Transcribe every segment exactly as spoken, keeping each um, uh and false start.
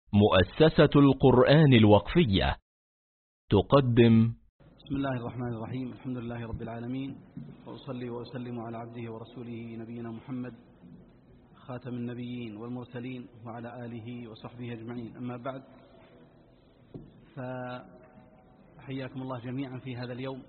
مؤسسة القرآن الوقفية تقدم. بسم الله الرحمن الرحيم. الحمد لله رب العالمين، وأصلي وأسلم على عبده ورسوله نبينا محمد خاتم النبيين والمرسلين وعلى آله وصحبه أجمعين. أما بعد، فحياكم الله جميعا في هذا اليوم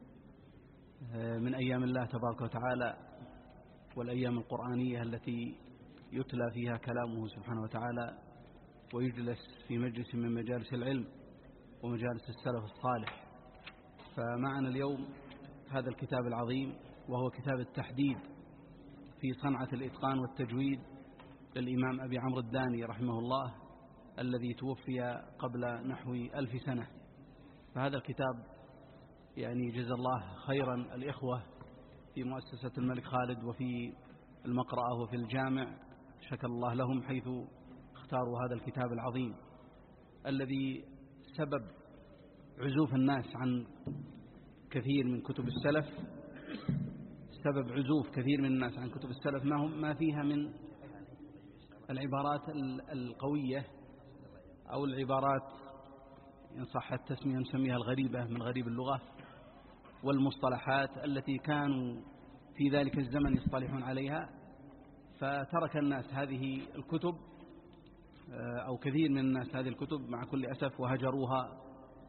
من أيام الله تبارك وتعالى، والأيام القرآنية التي يتلى فيها كلامه سبحانه وتعالى ويجلس في مجلس من مجالس العلم ومجالس السلف الصالح. فمعنا اليوم هذا الكتاب العظيم، وهو كتاب التحديد في صنعة الإتقان والتجويد للإمام أبي عمرو الداني رحمه الله، الذي توفي قبل نحو ألف سنة. فهذا الكتاب يعني جزا الله خيرا الإخوة في مؤسسة الملك خالد وفي المقرأة وفي الجامع، شكر الله لهم حيث اختاروا هذا الكتاب العظيم الذي سبب عزوف الناس عن كثير من كتب السلف، سبب عزوف كثير من الناس عن كتب السلف ما هم ما فيها من العبارات القوية أو العبارات إن صح التسمية نسميها الغريبة من غريب اللغة، والمصطلحات التي كانوا في ذلك الزمن يصطلحون عليها. فترك الناس هذه الكتب أو كثير من الناس هذه الكتب مع كل أسف وهجروها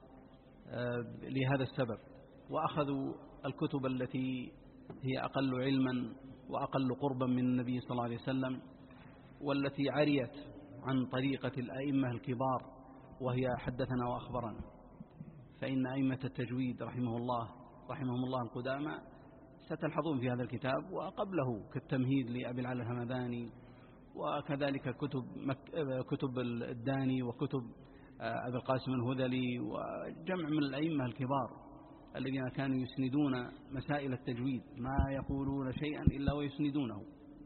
لهذا السبب، وأخذوا الكتب التي هي أقل علما وأقل قربا من النبي صلى الله عليه وسلم، والتي عريت عن طريقة الأئمة الكبار، وهي حدثنا وأخبرنا. فإن أئمة التجويد رحمه الله رحمهم الله القدامى ستلحظون في هذا الكتاب وقبله كالتمهيد لأبي العلا الهمداني، وكذلك كتب مك... كتب الداني وكتب أبي القاسم الهذلي وجمع من الأئمة الكبار الذين كانوا يسندون مسائل التجويد، ما يقولون شيئا إلا ويسندونه.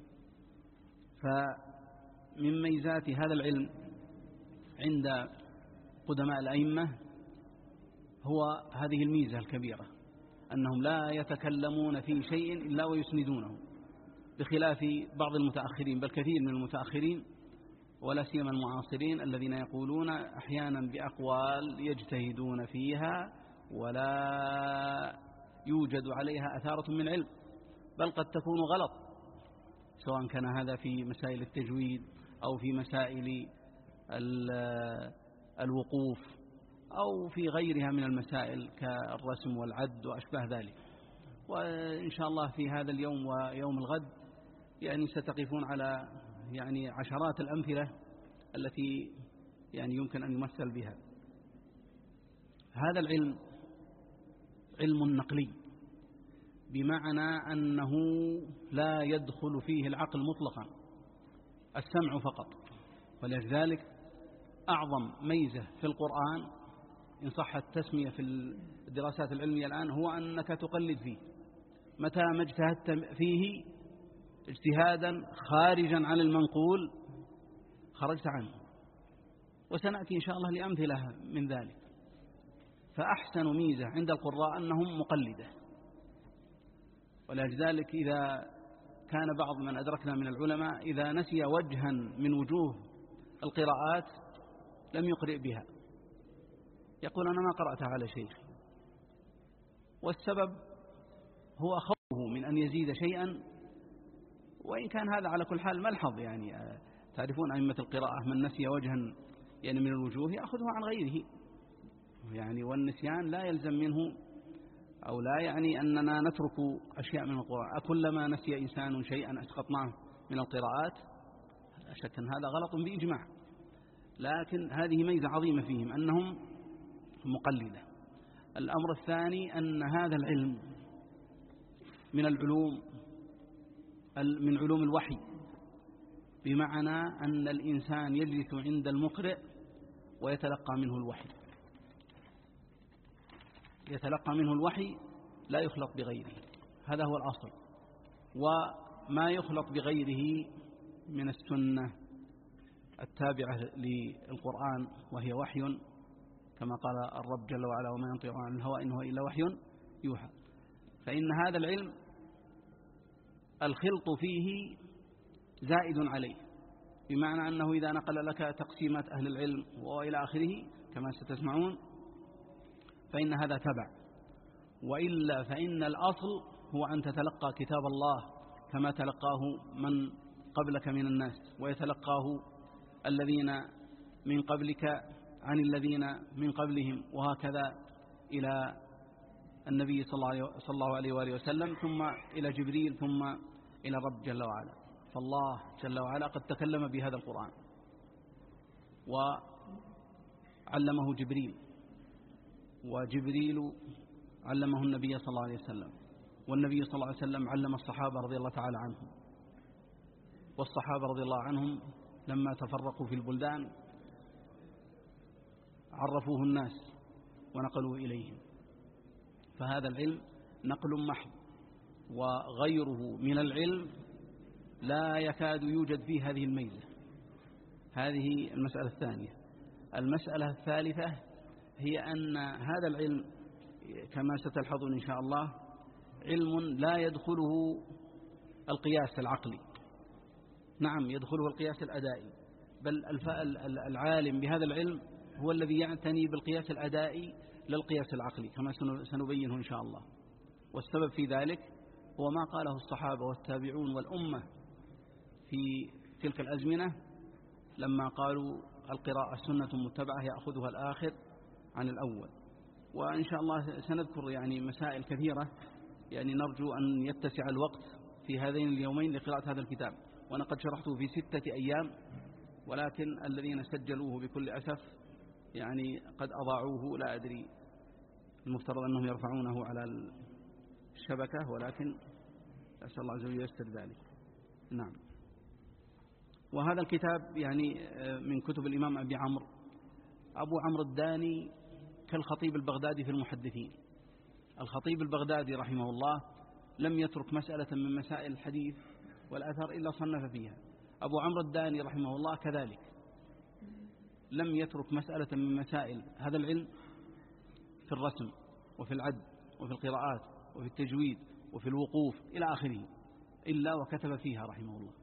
فمن ميزات هذا العلم عند قدماء الأئمة هو هذه الميزة الكبيرة، أنهم لا يتكلمون في شيء إلا ويسندونه، بخلاف بعض المتأخرين، بل كثير من المتأخرين ولا سيما المعاصرين الذين يقولون أحيانا بأقوال يجتهدون فيها ولا يوجد عليها أثارة من علم، بل قد تكون غلط، سواء كان هذا في مسائل التجويد أو في مسائل الوقوف أو في غيرها من المسائل كالرسم والعد وأشباه ذلك. وإن شاء الله في هذا اليوم ويوم الغد يعني ستقفون على يعني عشرات الأمثلة التي يعني يمكن أن يمثل بها. هذا العلم علم نقلي، بمعنى أنه لا يدخل فيه العقل مطلقا، السمع فقط. ولذلك أعظم ميزة في القرآن إن صح التسمية في الدراسات العلمية الآن هو أنك تقلد فيه، متى ما اجتهدت فيه اجتهادا خارجا عن المنقول خرجت عنه، وسنأتي إن شاء الله لأمثلة من ذلك. فأحسن ميزة عند القراء أنهم مقلدة، ولذلك إذا كان بعض من أدركنا من العلماء إذا نسي وجها من وجوه القراءات لم يقرئ بها، يقول أنا ما قرأتها على شيخ، والسبب هو خوفه من أن يزيد شيئا، وإن كان هذا على كل حال ملحظ. يعني تعرفون أئمة القراءة من نسي وجها يعني من الوجوه يأخذه عن غيره، يعني والنسيان لا يلزم منه أو لا يعني أننا نترك أشياء من القراءة. كلما نسي إنسان شيئا أسقطناه من القراءات، لا شك أن هذا غلط بإجماع، لكن هذه ميزة عظيمة فيهم أنهم مقلدة. الأمر الثاني أن هذا العلم من العلوم من علوم الوحي، بمعنى أن الإنسان يجلس عند المقرئ ويتلقى منه الوحي، يتلقى منه الوحي لا يخلط بغيره، هذا هو الأصل. وما يخلط بغيره من السنة التابعة للقرآن وهي وحي، كما قال الرب جل وعلا وما ينطق عن الهوى إن هو إلا وحي يوحى. فإن هذا العلم الخلط فيه زائد عليه، بمعنى أنه إذا نقل لك تقسيمات أهل العلم وإلى آخره كما ستسمعون فإن هذا تبع، وإلا فإن الأصل هو أن تتلقى كتاب الله كما تلقاه من قبلك من الناس، ويتلقاه الذين من قبلك عن الذين من قبلهم، وهكذا إلى النبي صلى الله عليه وآله وسلم، ثم إلى جبريل، ثم إلى الرب جل وعلا. فالله جل وعلا قد تكلم بهذا القرآن وعلمه جبريل، وجبريل علمه النبي صلى الله عليه وسلم، والنبي صلى الله عليه وسلم علم الصحابة رضي الله تعالى عنهم، والصحابة رضي الله عنهم لما تفرقوا في البلدان عرفوه الناس ونقلوا إليهم. فهذا العلم نقل محض، وغيره من العلم لا يكاد يوجد فيه هذه الميزة. هذه المسألة الثانية. المسألة الثالثة هي أن هذا العلم كما ستلحظون إن شاء الله علم لا يدخله القياس العقلي، نعم يدخله القياس الأدائي، بل العالم بهذا العلم هو الذي يعتني بالقياس الأدائي للقياس العقلي كما سنبينه إن شاء الله. والسبب في ذلك هو ما قاله الصحابة والتابعون والأمة في تلك الأزمنة لما قالوا القراءة سنة متبعة يأخذها الآخر عن الأول. وإن شاء الله سنذكر يعني مسائل كثيرة، يعني نرجو أن يتسع الوقت في هذين اليومين لقراءة هذا الكتاب، وأنا قد شرحته في ستة أيام، ولكن الذين سجلوه بكل أسف يعني قد أضاعوه، لا أدري، المفترض أنهم يرفعونه على الشبكة، ولكن أسأل الله عز وجل ييسر ذلك. نعم. وهذا الكتاب يعني من كتب الإمام أبي عمرو أبو عمرو الداني كالخطيب البغدادي في المحدثين. الخطيب البغدادي رحمه الله لم يترك مسألة من مسائل الحديث والأثر إلا صنف فيها. أبو عمرو الداني رحمه الله كذلك لم يترك مسألة من مسائل هذا العلم في الرسم وفي العد وفي القراءات وفي التجويد وفي الوقوف إلى آخره إلا وكتب فيها رحمه الله،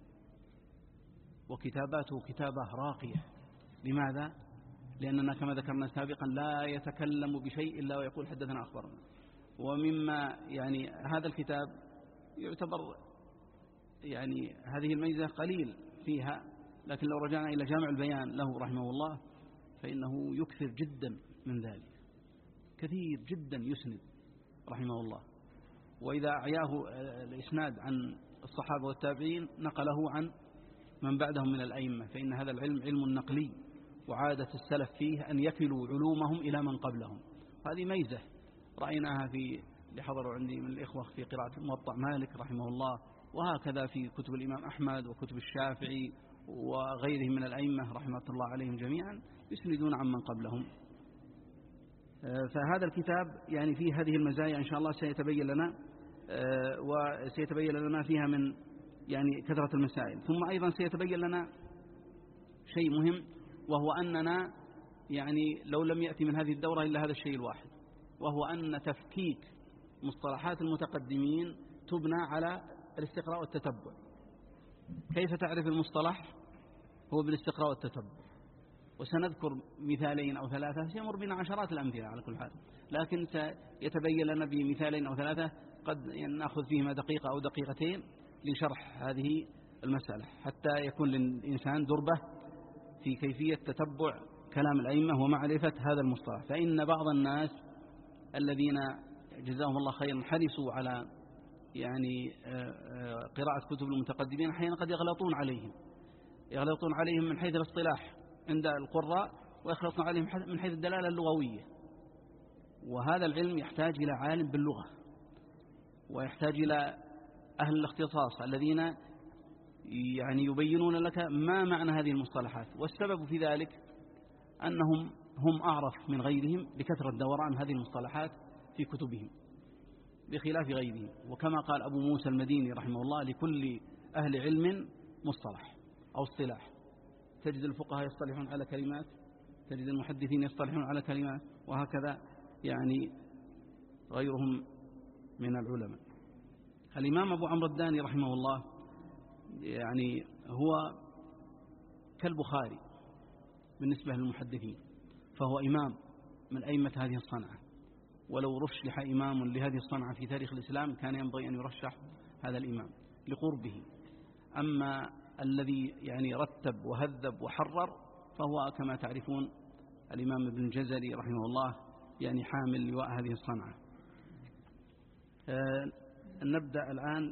وكتاباته كتابة راقية. لماذا؟ لأننا كما ذكرنا سابقا لا يتكلم بشيء إلا ويقول حدثنا أخبرنا. ومما يعني هذا الكتاب يعتبر يعني هذه الميزة قليل فيها، لكن لو رجعنا إلى جامع البيان له رحمه الله فإنه يكثر جدا من ذلك، كثير جدا يسند رحمه الله. وإذا أعياه الإسناد عن الصحابة والتابعين نقله عن من بعدهم من الأئمة، فإن هذا العلم علم نقلي، وعادة السلف فيه أن يكلوا علومهم إلى من قبلهم. هذه ميزة رأيناها في اللي حضروا عندي من الإخوة في قراءة موطأ مالك رحمه الله، وهكذا في كتب الإمام أحمد وكتب الشافعي وغيرهم من الأئمة رحمة الله عليهم جميعا يسندون عن من قبلهم. فهذا الكتاب يعني فيه هذه المزايا إن شاء الله سيتبين لنا، وسيتبين لنا فيها من يعني كثرة المسائل. ثم أيضا سيتبين لنا شيء مهم، وهو أننا يعني لو لم يأتي من هذه الدورة إلا هذا الشيء الواحد، وهو أن تفكيك مصطلحات المتقدمين تبنى على الاستقراء والتتبع. كيف تعرف المصطلح؟ هو بالاستقراء والتتبع. وسنذكر مثالين أو ثلاثة، سيمر بنا عشرات الأمثلة على كل حال، لكن سيتبين لنا بمثالين أو ثلاثة قد نأخذ فيهما دقيقة أو دقيقتين لشرح هذه المسألة، حتى يكون للإنسان دربة في كيفية تتبع كلام الأئمة ومعرفة هذا المصطلح. فإن بعض الناس الذين جزاهم الله خيرا حرصوا على يعني قراءة كتب المتقدمين أحيانا قد يغلطون عليهم يغلطون عليهم من حيث الاصطلاح عند القراء، ويخلطون عليهم من حيث الدلالة اللغوية. وهذا العلم يحتاج إلى عالم باللغة، ويحتاج إلى أهل الاختصاص الذين يعني يبينون لك ما معنى هذه المصطلحات. والسبب في ذلك أنهم هم أعرف من غيرهم بكثرة دوران هذه المصطلحات في كتبهم بخلاف غيرهم. وكما قال أبو موسى المديني رحمه الله: لكل أهل علم مصطلح أو اصطلاح. تجد الفقهاء يصطلحون على كلمات، تجد المحدثين يصطلحون على كلمات، وهكذا يعني غيرهم من العلماء. الإمام أبو عمرو الداني رحمه الله يعني هو كالبخاري بالنسبة للمحدثين، فهو إمام من أئمة هذه الصنعة، ولو رشح إمام لهذه الصنعة في تاريخ الإسلام كان ينبغي أن يرشح هذا الإمام لقربه. أما الذي يعني رتب وهذب وحرر فهو كما تعرفون الإمام ابن الجزري رحمه الله، يعني حامل لواء هذه الصنعة. أه نبدأ الآن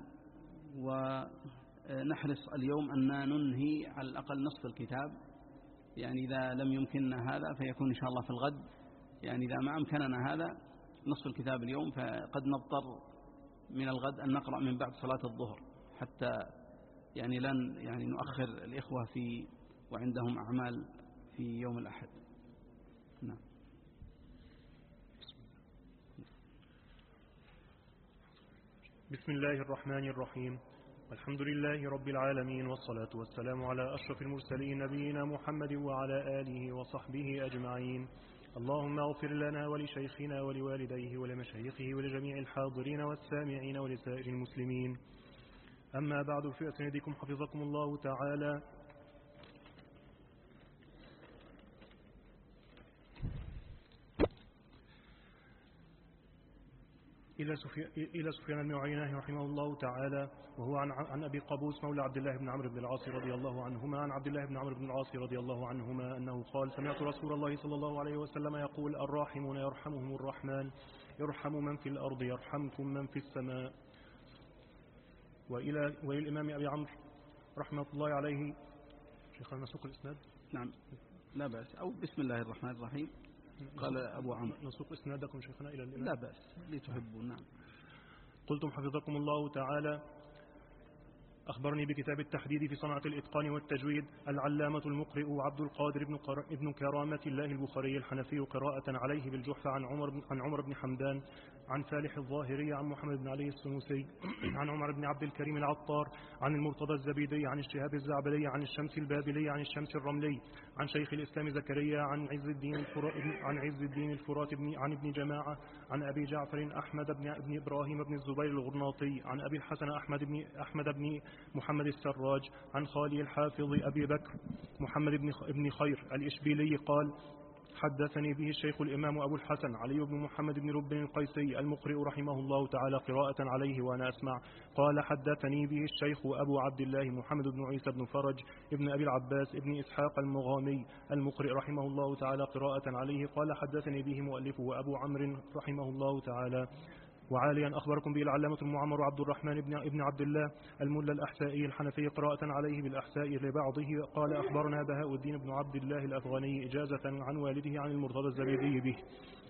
ونحرص اليوم أن ننهي على الأقل نصف الكتاب، يعني إذا لم يمكننا هذا فيكون إن شاء الله في الغد، يعني إذا ما أمكننا هذا نصف الكتاب اليوم فقد نضطر من الغد أن نقرأ من بعد صلاة الظهر، حتى يعني لن يعني نؤخر الإخوة في وعندهم أعمال في يوم الأحد. نعم. بسم الله الرحمن الرحيم. الحمد لله رب العالمين، والصلاة والسلام على أشرف المرسلين نبينا محمد وعلى آله وصحبه أجمعين. اللهم اغفر لنا ولشيخنا ولوالديه ولمشايخه ولجميع الحاضرين والسامعين ولسائر المسلمين. أما بعد، فأسندكم حفظكم الله تعالى إلى سفيان بن عيينة رحمه الله تعالى، وهو عن, عن أبي قابوس مولى عبد الله بن عمرو بن العاص رضي الله عنهما عن عبد الله بن عمرو بن العاص رضي الله عنهما أنه قال: سمعت رسول الله صلى الله عليه وسلم يقول: الراحمون يرحمهم الرحمن، يرحم من في الأرض يرحمكم من في السماء. وإلى وللإمام أبي عمرو رحمة الله عليه شيخنا نسوق الإسناد. نعم لا بأس، أو بسم الله الرحمن الرحيم. قال أبو عمرو: نسوق إسنادكم شيخنا إلى الإمام. لا بأس لتحبون. نعم. قلتم حفظكم الله تعالى: أخبرني بكتاب التحديد في صنعة الإتقان والتجويد العلامة المقرئ عبد القادر بن, قر... ابن كرامة الله البخاري الحنفي قراءة عليه بالجحفة عن عمر بن, عن عمر بن حمدان عن فالح الظاهري عن محمد بن علي السنوسي عن عمر بن عبد الكريم العطار عن المرتضى الزبيدي عن الشهاب الزعبلي عن الشمس البابلي عن الشمس الرملي عن شيخ الإسلام زكريا عن عز الدين الفرات عن عز الدين الفرات بن عن ابن جماعة عن أبي جعفر أحمد بن ابن إبراهيم بن الزبير الغرناطي عن أبي الحسن أحمد بن أحمد بن محمد السراج عن خالي الحافظ أبي بكر محمد بن خير الإشبيلي قال: حدثني به الشيخ الإمام أبو الحسن علي بن محمد بن رب القيسي المقرئ رحمه الله تعالى قراءة عليه وأنا أسمع. قال: حدثني به الشيخ أبو عبد الله محمد بن عيسى بن فرج ابن أبي العباس ابن إسحاق المغامي المقرئ رحمه الله تعالى قراءة عليه. قال: حدثني به مؤلفه أبو عمرو رحمه الله تعالى. وعاليا أخبركم به العلامة المعمر عبد الرحمن بن ابن عبد الله الملا الأحسائي الحنفي قراءة عليه بالأحساء لبعضه. قال: أخبرنا بهاء الدين بن عبد الله الأفغاني إجازة عن والده عن المرتضى الزبيدي به.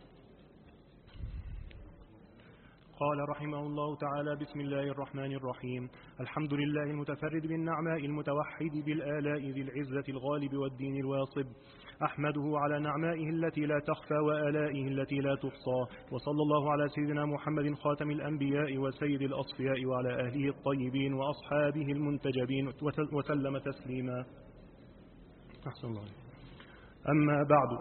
قال رحمه الله تعالى: بسم الله الرحمن الرحيم. الحمد لله المتفرد بالنعماء المتوحد بالآلاء ذي العزة الغالب والدين الواصب، أحمده على نعمائه التي لا تخفى وآلائه التي لا تحصى، وصلى الله على سيدنا محمد خاتم الأنبياء وسيد الأصفياء وعلى أهله الطيبين وأصحابه المنتجبين وسلم تسليما. أحسن الله. أما بعد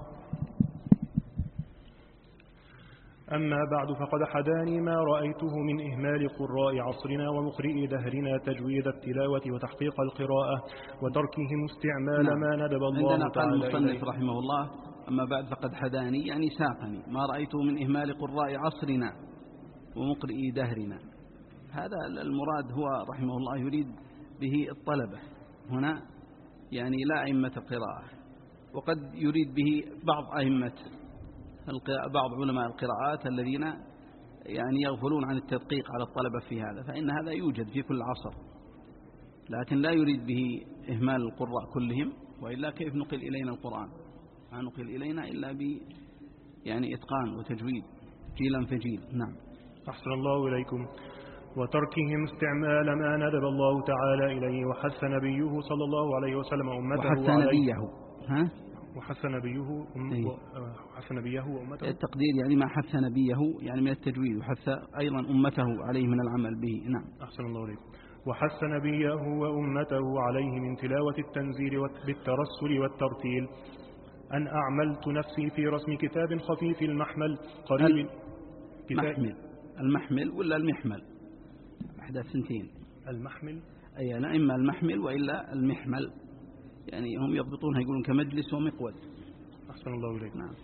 أما بعد فقد حداني ما رأيته من إهمال قراء عصرنا ومقرئي دهرنا تجويد التلاوة وتحقيق القراءة وتركهم استعمال نعم. ما ندب الله عندنا تعالى قال المصنف إليه. رحمه الله: أما بعد فقد حداني، يعني ساقني ما رأيته من إهمال قراء عصرنا ومقرئي دهرنا. هذا المراد هو رحمه الله يريد به الطلبة هنا، يعني لا أئمة القراءة، وقد يريد به بعض أئمة بعض علماء القراءات الذين يعني يغفلون عن التدقيق على الطلبة في هذا، فإن هذا يوجد في كل عصر، لكن لا يريد به إهمال القراء كلهم، وإلا كيف نقل إلينا القرآن؟ ما نقل إلينا إلا ب يعني إتقان وتجويد جيلا فجيل. نعم. أحسن الله إليكم. وتركهم استعمال ما ندب الله تعالى إليه وحث نبيه صلى الله عليه وسلم أمته وحث نبيه ها وحث نبيه أم وحث نبيه وأمته. التقدير يعني ما حث نبيه يعني من التجويد، وحث أيضا أمته عليه من العمل به. نعم. أحسن الله عليكم. وحث نبيه وأمته عليه من تلاوة التنزيل بالترسل والترتيل. أن أعملت نفسي في رسم كتاب خفيف المحمل قريب المحمل المحمل ولا المحمل؟ أحدى الثنتين. المحمل أي لا، إما المحمل وإلا المحمل. يعني هم يضبطونها يقولون كمجلس ومقود. أحسن الله إليك. نعم.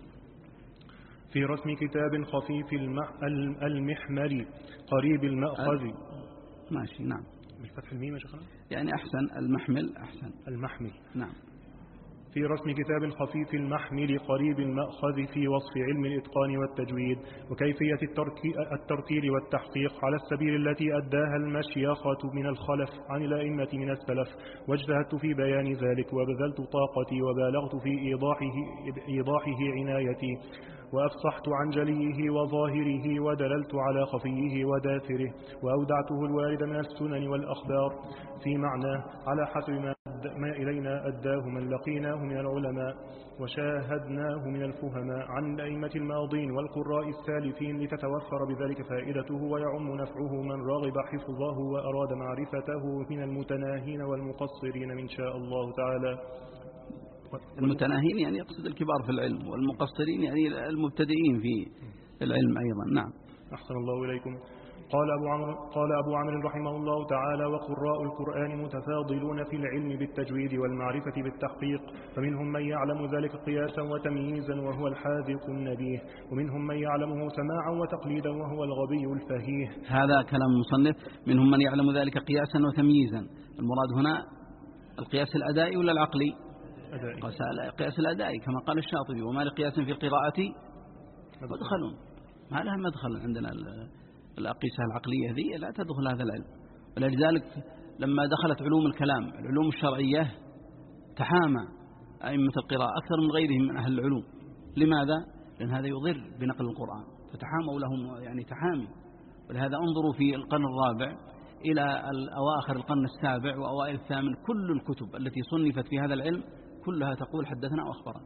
في رسم كتاب خفيف المحمل قريب المأخذ. ماشي. نعم. بالفتح الميم يا شيخنا؟ يعني أحسن المحمل أحسن. المحمل. نعم. في رسم كتاب خفيف المحمل قريب المأخذ في وصف علم الإتقان والتجويد وكيفية الترتيل والتحقيق على السبيل التي أداها المشيخة من الخلف عن الأئمة من السلف، واجتهدت في بيان ذلك وبذلت طاقتي وبالغت في إيضاحه, إيضاحه عنايتي، وأفصحت عن جليه وظاهره ودللت على خفيه وداثره، وأودعته الوارد من السنن والأخبار في معناه على حسب ما, ما إلينا أداه من لقيناه من العلماء وشاهدناه من الفهماء عن الأئمة الماضين والقراء السالفين، لتتوفر بذلك فائدته ويعم نفعه من رغب حفظه وأراد معرفته من المتناهين والمقصرين من شاء الله تعالى. المتناهين يعني يقصد الكبار في العلم، والمقصرين يعني المبتدئين في العلم أيضا. نعم. أحسن الله إليكم. قال أبو عمرو قال أبو عمرو رحمه الله تعالى: وقراء القرآن متفاضلون في العلم بالتجويد والمعرفة بالتحقيق، فمنهم من يعلم ذلك قياسا وتمييزا وهو الحاذق النبيه، ومنهم من يعلمه سماعا وتقليدا وهو الغبي الفهيه. هذا كلام المصنف. منهم من يعلم ذلك قياسا وتمييزا، المراد هنا القياس الأدائي ولا العقلي؟ أدائي. قياس الأدائي كما قال الشاطبي: وما لقياس في القراءة مدخل. ما لها مدخل عندنا الأقيسة العقلية ذي لا تدخل هذا العلم. ولذلك لما دخلت علوم الكلام العلوم الشرعية تحامى أئمة القراءة أكثر من غيرهم من أهل العلوم. لماذا؟ لأن هذا يضر بنقل القرآن، فتحاموا لهم يعني تحامي. ولهذا انظروا في القرن الرابع إلى أواخر القرن السابع وأوائل الثامن، كل الكتب التي صنفت في هذا العلم كلها تقول حدثنا وأخبرنا،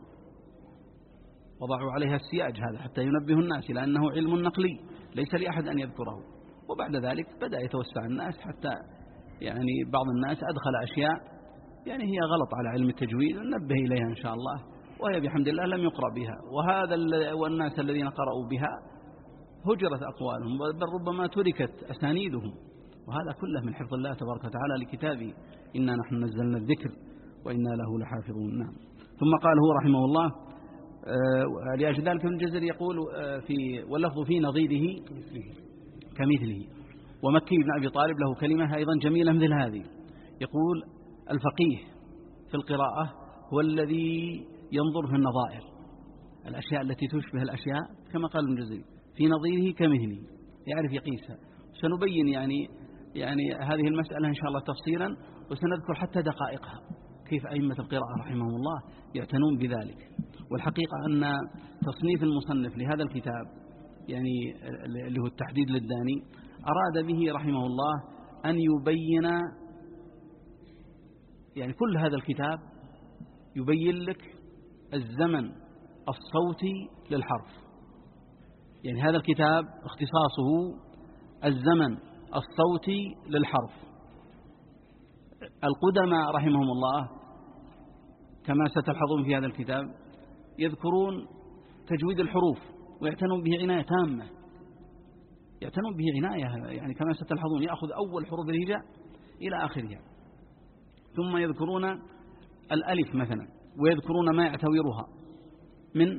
وضعوا عليها السياج هذا حتى ينبه الناس إلى أنه علم نقلي ليس لأحد أن يذكره. وبعد ذلك بدأ يتوسع الناس حتى يعني بعض الناس أدخل أشياء يعني هي غلط على علم التجويد، ننبه إليها إن شاء الله، وهي بحمد الله لم يقرأ بها. وهذا والناس الذين قرأوا بها هجرت أقوالهم، بل ربما تركت أسانيدهم، وهذا كله من حفظ الله تبارك وتعالى لكتابه: إنا نحن نزلنا الذكر وإنا له لحافظون. نعم. ثم قال هو رحمه الله: آه لأجل ذلك ابن الجزري يقول آه في واللفظ في نظيره كمثله. ومكي بن أبي طالب له كلمة أيضا جميلة مثل هذه، يقول: الفقيه في القراءة هو الذي ينظر في النظائر، الأشياء التي تشبه الأشياء كما قال ابن الجزري في نظيره كمثله، يعرف يقيسها. سنبين يعني يعني هذه المسألة إن شاء الله تفصيلا، وسنذكر حتى دقائقها كيف أئمة القراءة رحمهم الله يعتنون بذلك. والحقيقة أن تصنيف المصنف لهذا الكتاب يعني اللي هو التحديد للداني أراد به رحمه الله أن يبين يعني كل هذا الكتاب يبين لك الزمن الصوتي للحرف. يعني هذا الكتاب اختصاصه الزمن الصوتي للحرف. القدماء رحمهم الله كما ستلحظون في هذا الكتاب يذكرون تجويد الحروف ويعتنون به عناية تامة، يعتنون به عناية يعني كما ستلحظون، يأخذ أول حروف الهجاء إلى آخرها، ثم يذكرون الألف مثلا ويذكرون ما يعتورها من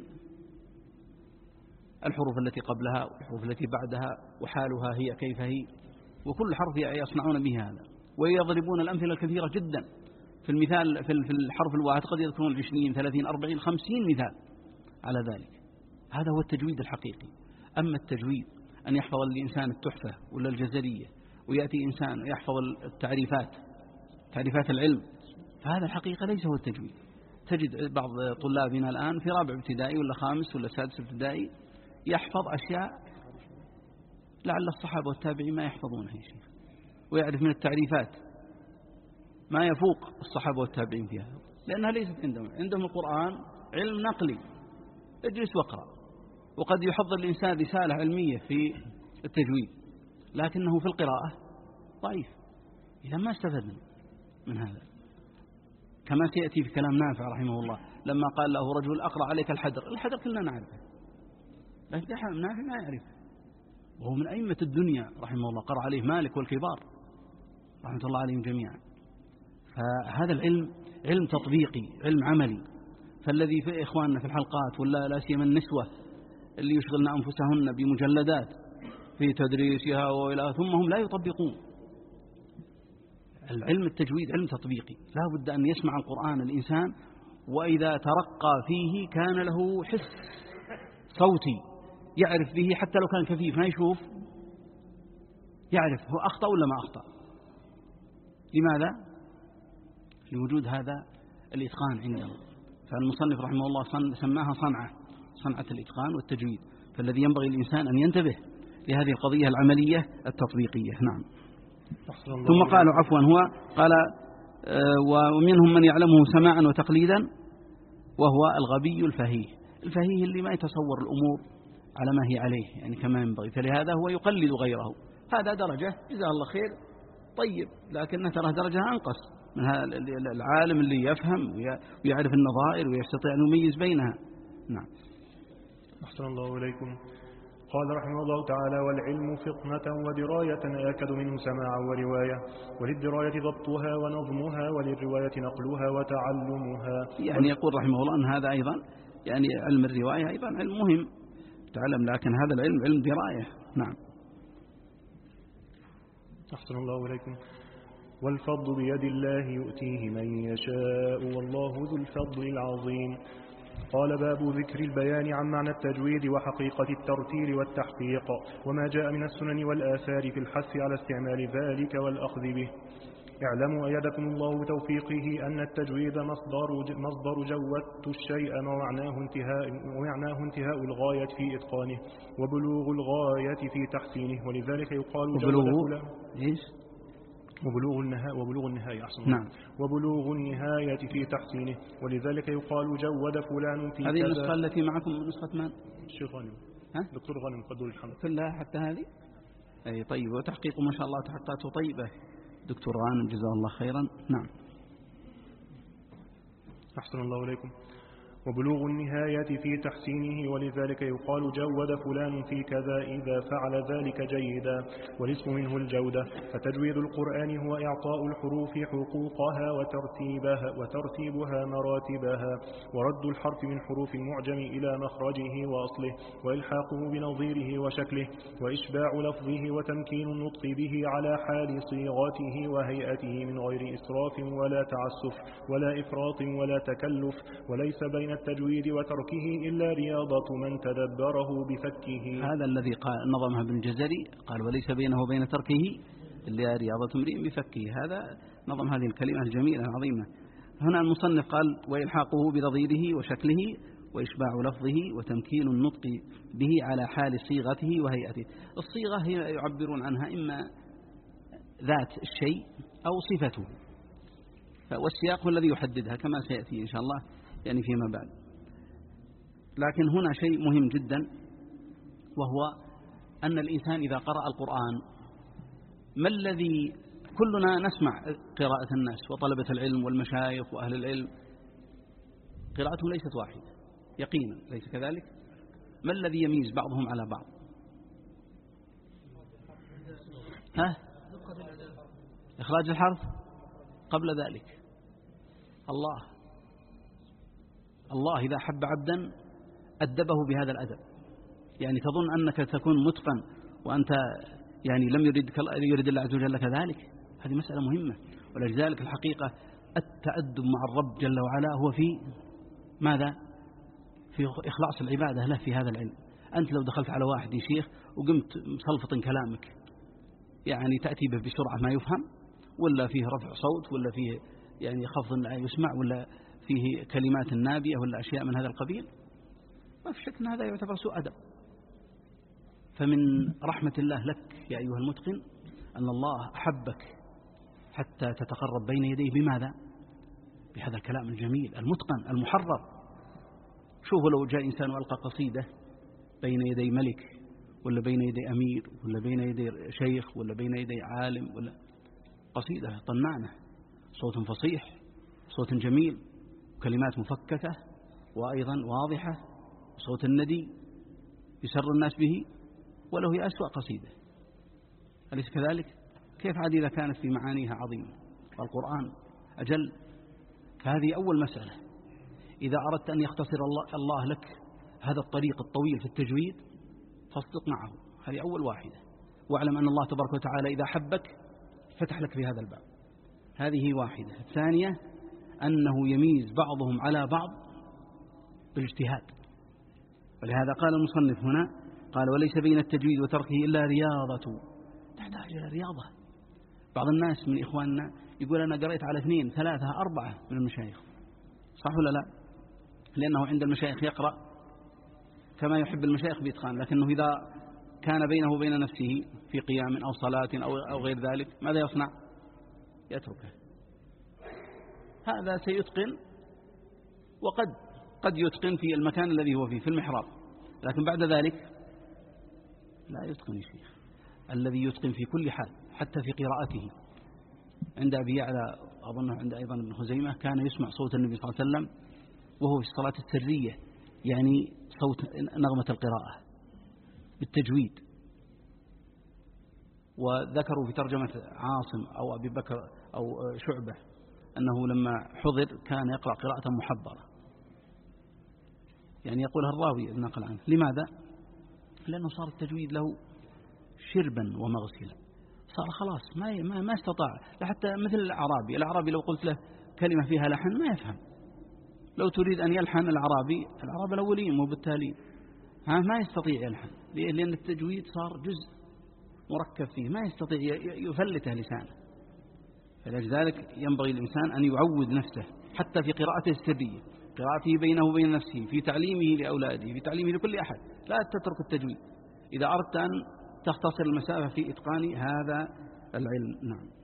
الحروف التي قبلها والحروف التي بعدها وحالها هي كيف هي، وكل حرف يصنعون به هذا. ويضربون الأمثلة الكثيرة جدا في المثال في الحرف الواحد قد يذكرون عشرين ثلاثين أربعين خمسين مثال على ذلك. هذا هو التجويد الحقيقي. أما التجويد أن يحفظ الإنسان التحفة ولا الجزرية ويأتي إنسان يحفظ التعريفات تعريفات العلم، فهذا الحقيقة ليس هو التجويد. تجد بعض طلابنا الآن في رابع ابتدائي ولا خامس ولا سادس ابتدائي يحفظ أشياء لعل الصحابة والتابعين ما يحفظونها يا شيخ، ويعرف من التعريفات ما يفوق الصحابة والتابعين فيها، لأنها ليست عندهم. عندهم القرآن علم نقلي، اجلس واقرأ. وقد يحضر الإنسان رسالة علمية في التجويد لكنه في القراءة ضعيف، إذا ما استفدنا من هذا. كما سيأتي في كلام نافع رحمه الله لما قال له رجل: أقرأ عليك الحدر. الحدر كلنا نعرفه، لكن نافع ما يعرفه، وهو من أئمة الدنيا رحمه الله، قرأ عليه مالك والكبار رحمة الله عليهم جميعا. فهذا العلم علم تطبيقي، علم عملي. فالذي في إخواننا في الحلقات ولا لا سيما النسوة اللي يشغلن أنفسهن بمجلدات في تدريسها وإلى ثم هم لا يطبقون. العلم التجويد علم تطبيقي، لا بد أن يسمع القرآن الإنسان، وإذا ترقى فيه كان له حس صوتي يعرف به حتى لو كان كفيف ما يشوف، يعرف هو أخطأ ولا ما أخطأ. لماذا؟ لوجود هذا الإتقان عنده. فالمصنف رحمه الله سماها صنعة، صنعة الإتقان والتجويد. فالذي ينبغي الإنسان أن ينتبه لهذه القضية العملية التطبيقية. نعم. ثم قالوا عفوا هو قال ومنهم من يعلمه سماعا وتقليدا وهو الغبي الفهيه. الفهيه اللي ما يتصور الأمور على ما هي عليه يعني كما ينبغي، فلهذا هو يقلد غيره. هذا درجة جزاه الله خير طيب، لكن ترى درجة أنقص من هذا العالم اللي يفهم ويعرف النظائر ويستطيع أن يميز بينها. نعم. أحسن الله إليكم. قال رحمه الله تعالى: والعلم فطنة ودراية آكد منه سماعا ورواية، وللدراية ضبطها ونظمها، وللرواية نقلها وتعلمها. يعني يقول رحمه الله أن هذا أيضا يعني علم الرواية أيضا علم مهم تعلم، لكن هذا العلم علم دراية. نعم. أحسن الله إليكم. والفضل بيد الله يؤتيه من يشاء والله ذو الفضل العظيم. قال: باب ذكر البيان عن معنى التجويد وحقيقة الترتيل والتحقيق، وما جاء من السنن والآثار في الحث على استعمال ذلك والأخذ به. اعلموا أيدكم الله بتوفيقه أن التجويد مصدر مصدر جودت الشيء ومعناه انتهاء ومعناه انتهاء الغاية في إتقانه وبلوغ الغاية في تحسينه، ولذلك يقال جود فلان إيش؟ وبلوغ النهاية وبلوغ النهاية أحسن. نعم. وبلوغ النهاية في تحسينه، ولذلك يقال جود فلان في كذا. هذه النسخة التي معكم نسخة من؟ الشيخ غانم. ها؟ دكتور غانم قدر الحمد. كلها حتى هذه؟ أي طيب، وتحقيق ما شاء الله تحقيقاته طيبة دكتور غانم جزاه الله خيرا. نعم. أحسن الله إليكم. وبلوغ النهاية في تحسينه، ولذلك يقال جود فلان في كذا إذا فعل ذلك جيدا، والاسم منه الجودة. فتجويد القرآن هو إعطاء الحروف حقوقها وترتيبها, وترتيبها مراتبها، ورد الحرف من حروف المعجم إلى مخرجه وأصله، وإلحاقه بنظيره وشكله، وإشباع لفظه وتمكين النطق به على حال صيغته وهيئته من غير إسراف ولا تعسف ولا إفراط ولا تكلف. وليس بين التجويد وتركه إلا رياضة من تدبره بفكه. هذا الذي قال نظمها ابن الجزري، قال وليس بينه وبين تركه إلا رياضة امرئ بفكه. هذا نظم هذه الكلمة الجميلة العظيمة. هنا المصنف قال وإلحاقه بنظيره وشكله وإشباع لفظه وتمكين النطق به على حال صيغته وهيئته. الصيغة هي يعبرون عنها إما ذات الشيء أو صفته، والسياق هو الذي يحددها كما سيأتي إن شاء الله يعني فيما بعد. لكن هنا شيء مهم جدا، وهو أن الإنسان إذا قرأ القرآن، ما الذي كلنا نسمع قراءة الناس وطلبة العلم والمشايخ وأهل العلم، قراءتهم ليست واحدة يقينا، ليس كذلك؟ ما الذي يميز بعضهم على بعض؟ ها؟ إخراج الحرف قبل ذلك. الله الله إذا حب عبدا أدبه بهذا الأدب. يعني تظن أنك تكون متقن وأنت يعني لم يرد يرد الله عز وجل لك ذلك؟ هذه مسألة مهمة. ولذلك الحقيقة التأدب مع الرب جل وعلا هو في ماذا؟ في إخلاص العبادة له في هذا العلم. أنت لو دخلت على واحد شيخ وقمت مسلفط كلامك، يعني تأتي به بسرعة ما يفهم، ولا فيه رفع صوت، ولا فيه يعني خفض لا يسمع، ولا فيه كلمات نابية، ولا أشياء من هذا القبيل، ما في شك أن هذا يعتبر سوء أدب. فمن رحمة الله لك يا أيها المتقن أن الله أحبك حتى تتقرب بين يديه بماذا؟ بهذا الكلام الجميل المتقن المحرر. شوفوا لو جاء إنسان وألقى قصيدة بين يدي ملك، ولا بين يدي أمير، ولا بين يدي شيخ، ولا بين يدي عالم، ولا قصيدة طنانة، صوت فصيح، صوت جميل، كلمات مفككة وأيضا واضحة، صوت الندي يسر الناس به، وله هي أسوأ قصيدة. أليس كذلك؟ كيف عاد إذا كانت في معانيها عظيمة؟ والقرآن أجل. فهذه أول مسألة. إذا أردت أن يختصر الله, الله لك هذا الطريق الطويل في التجويد فاصدق معه، هذه أول واحدة. واعلم أن الله تبارك وتعالى إذا حبك فتح لك في هذا الباب، هذه واحدة. الثانية أنه يميز بعضهم على بعض بالاجتهاد، ولهذا قال المصنف هنا قال وليس بين التجويد وتركه إلا رياضة، تحتاج إلى رياضة. بعض الناس من إخواننا يقول أنا قريت على اثنين ثلاثة أربعة من المشايخ، صح ولا لا؟ لأنه عند المشايخ يقرأ كما يحب المشايخ بإتقان، لكنه إذا كان بينه وبين نفسه في قيام أو صلاة أو أو غير ذلك ماذا يصنع؟ يتركه. هذا سيتقن، وقد قد يتقن في المكان الذي هو فيه في المحراب، لكن بعد ذلك لا يتقن شيء. الذي يتقن في كل حال حتى في قراءته. عند أبي يعلى أظنه عند أيضا ابن خزيمة كان يسمع صوت النبي صلى الله عليه وسلم وهو في الصلاة السرية، يعني صوت نغمة القراءة بالتجويد. وذكروا في ترجمة عاصم أو أبي بكر أو شعبة أنه لما حضر كان يقرأ قراءة محبرة، يعني يقولها الراوي الناقل عنه. لماذا؟ لأنه صار التجويد له شربا ومغسلا، صار خلاص ما ما ما استطاع. حتى مثل الأعرابي، الأعرابي لو قلت له كلمة فيها لحن ما يفهم. لو تريد أن يلحن الأعرابي، الأعراب الأولين وبالتالي ها ما يستطيع يلحن، لأن التجويد صار جزء مركب فيه ما يستطيع يفلته لسانه. فلذلك ينبغي الإنسان أن يعود نفسه حتى في قراءته السرية، قراءته بينه وبين نفسه، في تعليمه لأولاده، في تعليمه لكل أحد. لا تترك التجويد إذا أردت أن تختصر المسافة في إتقان هذا العلم. نعم.